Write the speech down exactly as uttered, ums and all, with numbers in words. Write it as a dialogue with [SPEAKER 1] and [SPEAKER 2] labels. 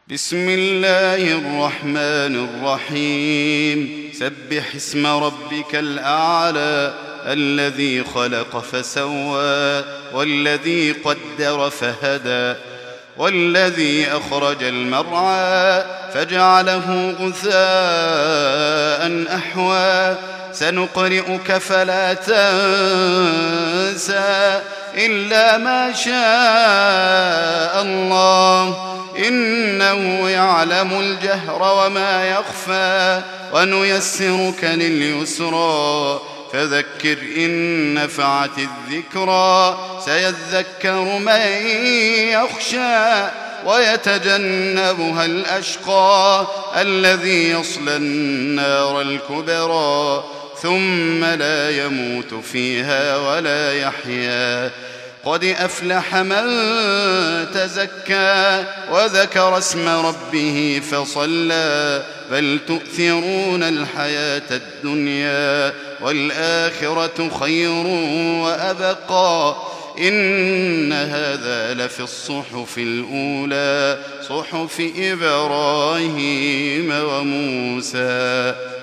[SPEAKER 1] بسم الله الرحمن الرحيم سبح اسم ربك الأعلى الذي خلق فسوى والذي قدر فهدى والذي أخرج المرعى فجعله غثاء أحوى سنقرئك فلا تنسى إلا ما شاء الله إنه يعلم الجهر وما يخفى ونيسرك لليسرى فذكر إن نفعت الذكرى سيذكر من يخشى ويتجنبها الأشقى الذي يصلى النار الكبرى ثم لا يموت فيها ولا يحيا قد أفلح من تزكى وذكر اسم ربه فصلى بل تؤثرون الحياة الدنيا والآخرة خير وأبقى إن هذا لفي الصحف الأولى صحف إبراهيم وموسى.